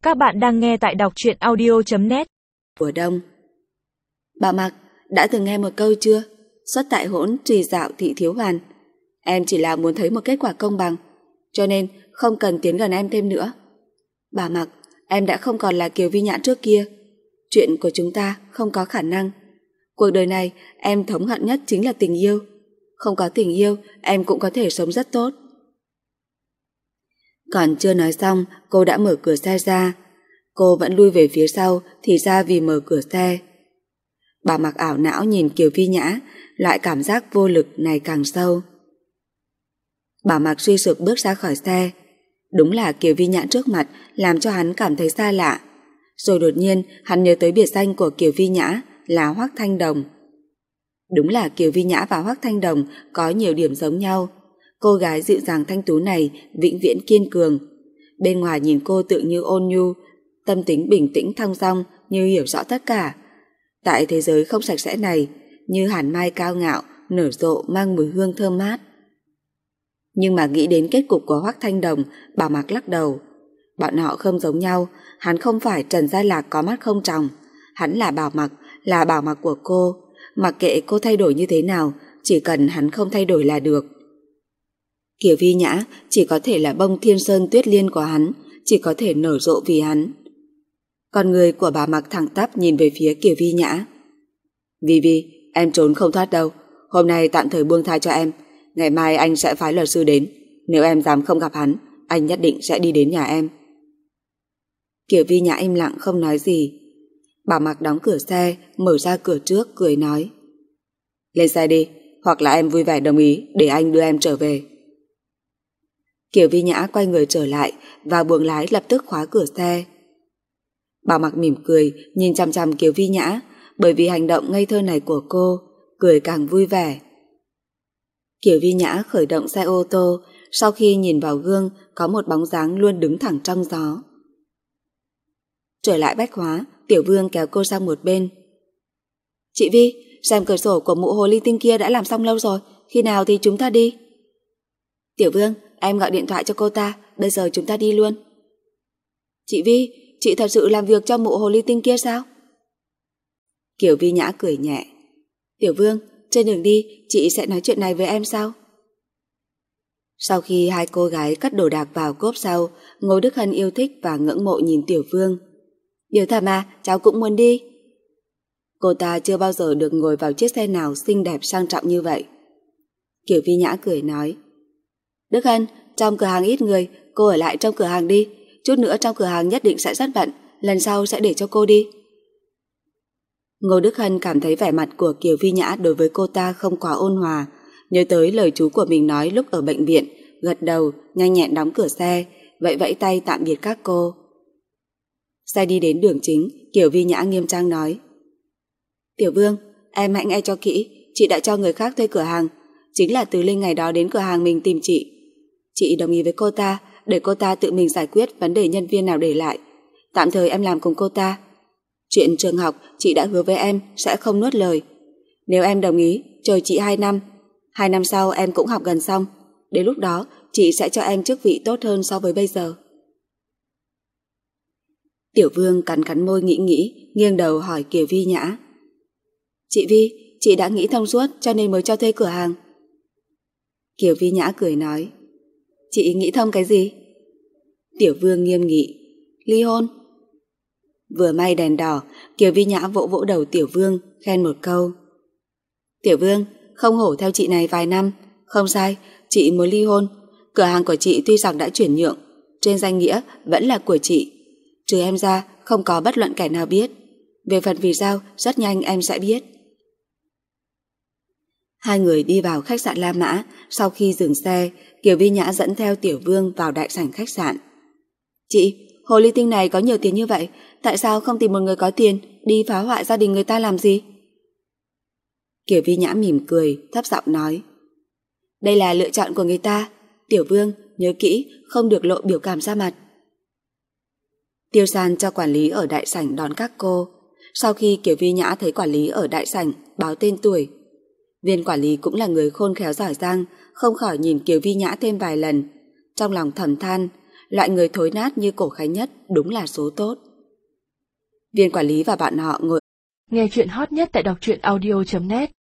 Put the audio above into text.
Các bạn đang nghe tại đọc truyện audio.net. Mùa đông. Bà Mặc, đã từng nghe một câu chưa? Xuất tại hỗn trì dạo thị thiếu hoàn. Em chỉ là muốn thấy một kết quả công bằng, cho nên không cần tiến gần em thêm nữa. Bà Mặc, em đã không còn là Kiều Vi Nhã trước kia. Chuyện của chúng ta không có khả năng. Cuộc đời này em thống hận nhất chính là tình yêu. Không có tình yêu, em cũng có thể sống rất tốt. Còn chưa nói xong, cô đã mở cửa xe ra. Cô vẫn lui về phía sau, thì ra vì mở cửa xe. Bà Mặc ảo não nhìn Kiều Vi Nhã, loại cảm giác vô lực này càng sâu. Bà Mặc suy sụp bước ra khỏi xe. Đúng là Kiều Vi Nhã trước mặt làm cho hắn cảm thấy xa lạ. Rồi đột nhiên hắn nhớ tới biệt danh của Kiều Vi Nhã là Hoắc Thanh Đồng. Đúng là Kiều Vi Nhã và Hoắc Thanh Đồng có nhiều điểm giống nhau. Cô gái dịu dàng thanh tú này vĩnh viễn kiên cường. Bên ngoài nhìn cô tự như ôn nhu, tâm tính bình tĩnh thong dong như hiểu rõ tất cả. Tại thế giới không sạch sẽ này, như hàn mai cao ngạo, nở rộ mang mùi hương thơm mát. Nhưng mà nghĩ đến kết cục của Hoắc Thanh Đồng, bà Mặc lắc đầu. Bọn họ không giống nhau, hắn không phải Trần Gia Lạc có mắt không tròng. Hắn là Bảo Mặc, là Bảo Mặc của cô. Mặc kệ cô thay đổi như thế nào, chỉ cần hắn không thay đổi là được. Kiều Vi Nhã chỉ có thể là bông thiên sơn tuyết liên của hắn, chỉ có thể nở rộ vì hắn. Con người của bà Mặc thẳng tắp nhìn về phía Kiều Vi Nhã. Vi Vi, em trốn không thoát đâu. Hôm nay tạm thời buông tha cho em. Ngày mai anh sẽ phái luật sư đến. Nếu em dám không gặp hắn, anh nhất định sẽ đi đến nhà em. Kiều Vi Nhã im lặng không nói gì. Bà Mặc đóng cửa xe, mở ra cửa trước, cười nói. Lên xe đi, hoặc là em vui vẻ đồng ý để anh đưa em trở về. Kiều Vi Nhã quay người trở lại và buồng lái lập tức khóa cửa xe. Bà Mặc mỉm cười nhìn chằm chằm Kiều Vi Nhã, bởi vì hành động ngây thơ này của cô, cười càng vui vẻ. Kiều Vi Nhã khởi động xe ô tô, sau khi nhìn vào gương có một bóng dáng luôn đứng thẳng trong gió. Trở lại Bách Hóa, Tiểu Vương kéo cô sang một bên. Chị Vi, rèm cửa sổ của mụ hồ ly tinh kia đã làm xong lâu rồi, khi nào thì chúng ta đi? Tiểu Vương, em gọi điện thoại cho cô ta, bây giờ chúng ta đi luôn. Chị Vi, chị thật sự làm việc cho mụ hồ ly tinh kia sao? Kiều Vi Nhã cười nhẹ. Tiểu Vương, trên đường đi chị sẽ nói chuyện này với em sau. Sau khi hai cô gái cất đồ đạc vào cốp sau, Ngô Đức Hân yêu thích và ngưỡng mộ nhìn Tiểu Vương. Điều thà mà, cháu cũng muốn đi. Cô ta chưa bao giờ được ngồi vào chiếc xe nào xinh đẹp sang trọng như vậy. Kiều Vi Nhã cười nói. Đức Hân, trong cửa hàng ít người, cô ở lại trong cửa hàng đi. Chút nữa trong cửa hàng nhất định sẽ rất bận, lần sau sẽ để cho cô đi. Ngô Đức Hân cảm thấy vẻ mặt của Kiều Vi Nhã đối với cô ta không quá ôn hòa, nhớ tới lời chú của mình nói lúc ở bệnh viện, gật đầu, nhanh nhẹn đóng cửa xe, vẫy tay tạm biệt các cô. Xe đi đến đường chính, Kiều Vi Nhã nghiêm trang nói. Tiểu Vương, em hãy nghe cho kỹ, chị đã cho người khác thuê cửa hàng, chính là Từ Linh ngày đó đến cửa hàng mình tìm chị. Chị đồng ý với cô ta, để cô ta tự mình giải quyết vấn đề nhân viên nào để lại. Tạm thời em làm cùng cô ta. Chuyện trường học chị đã hứa với em sẽ không nuốt lời. Nếu em đồng ý, chờ chị 2 năm. 2 năm sau em cũng học gần xong. Đến lúc đó chị sẽ cho em chức vị tốt hơn so với bây giờ. Tiểu Vương cắn môi nghĩ, nghiêng đầu hỏi Kiều Vi Nhã. Chị Vi, chị đã nghĩ thông suốt cho nên mới cho thuê cửa hàng. Kiều Vi Nhã cười nói. Chị nghĩ thông cái gì? Tiểu Vương nghiêm nghị. Ly hôn. Vừa may đèn đỏ, Kiều Vi Nhã vỗ vỗ đầu Tiểu Vương, khen một câu. Tiểu Vương, không hổ theo chị này vài năm. Không sai, chị muốn ly hôn. Cửa hàng của chị tuy rằng đã chuyển nhượng, trên danh nghĩa vẫn là của chị. Trừ em ra, không có bất luận kẻ nào biết. Về phần vì sao, rất nhanh em sẽ biết. Hai người đi vào khách sạn La Mã. Sau khi dừng xe, Kiều Vi Nhã dẫn theo Tiểu Vương vào đại sảnh khách sạn. Chị, hồ ly tinh này có nhiều tiền như vậy, tại sao không tìm một người có tiền đi phá hoại gia đình người ta làm gì? Kiều Vi Nhã mỉm cười, thấp giọng nói. Đây là lựa chọn của người ta. Tiểu Vương, nhớ kỹ, không được lộ biểu cảm ra mặt. Tiêu San cho quản lý ở đại sảnh đón các cô. Sau khi Kiều Vi Nhã thấy quản lý ở đại sảnh báo tên tuổi, viên quản lý cũng là người khôn khéo giỏi giang, không khỏi nhìn Kiều Vi Nhã thêm vài lần, trong lòng thầm than, Loại người thối nát như Cổ Khánh Nhất đúng là số tốt. Viên quản lý và bạn họ ngồi. Nghe chuyện hot nhất tại đọc truyện audio.net